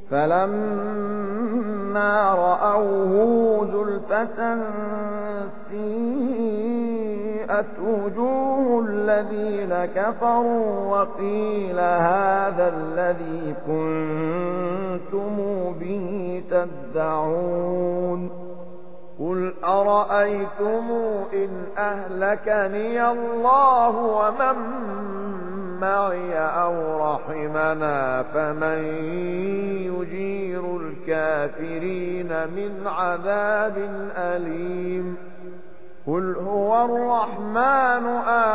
فلما رأوه زلفة سيئت وجوه الذين كفروا وقيل هذا الذي كنتم به تدعون قل أرأيتم إن أهلكني الله ومن معي أو رحمنا فمن يجير الكافرين من عذاب أليم قل هو الرحمن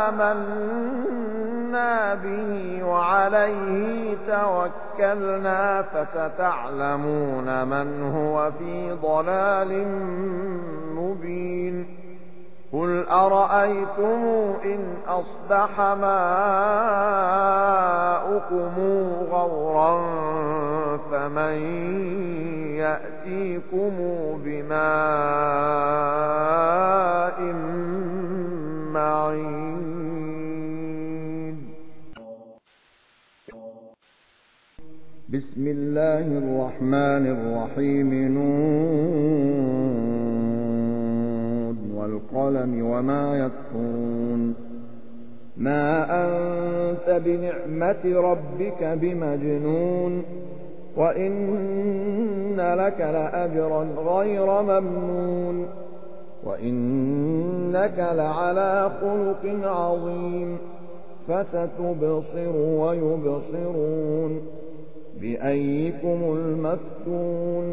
آمنا به وعليه توكلنا فستعلمون من هو في ضلال مبين قل أرأيتم إن أصبح ماؤكم غورا فمن يأتيكم بماء معين بسم الله الرحمن الرحيم والقلم وما يسطرون ما أنت بنعمة ربك بمجنون وإن لك لأجرا غير ممنون وإنك لعلى خلق عظيم فستبصر ويبصرون بأيكم المفتون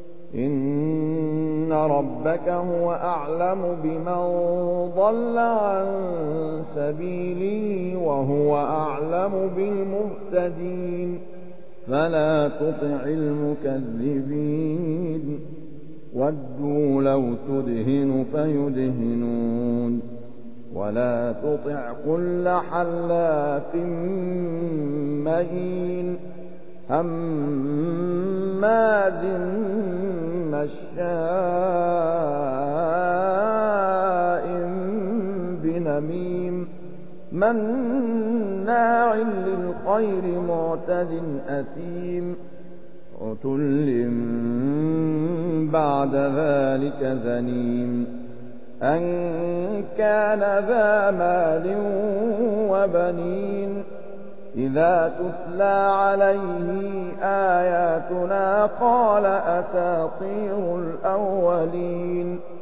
إن ربك هو أعلم بمن ضل عن سبيله وهو أعلم بالمهتدين فلا تطع المكذبين ودوا لو تدهن فيدهنون ولا تطع كل حلاف مهين هماز مشاء بنميم مناع للخير معتد أثيم عتل بعد ذلك زنيم أن كان ذا مال وبنين إذا تتلى عليه آياتنا قال أساطير الأولين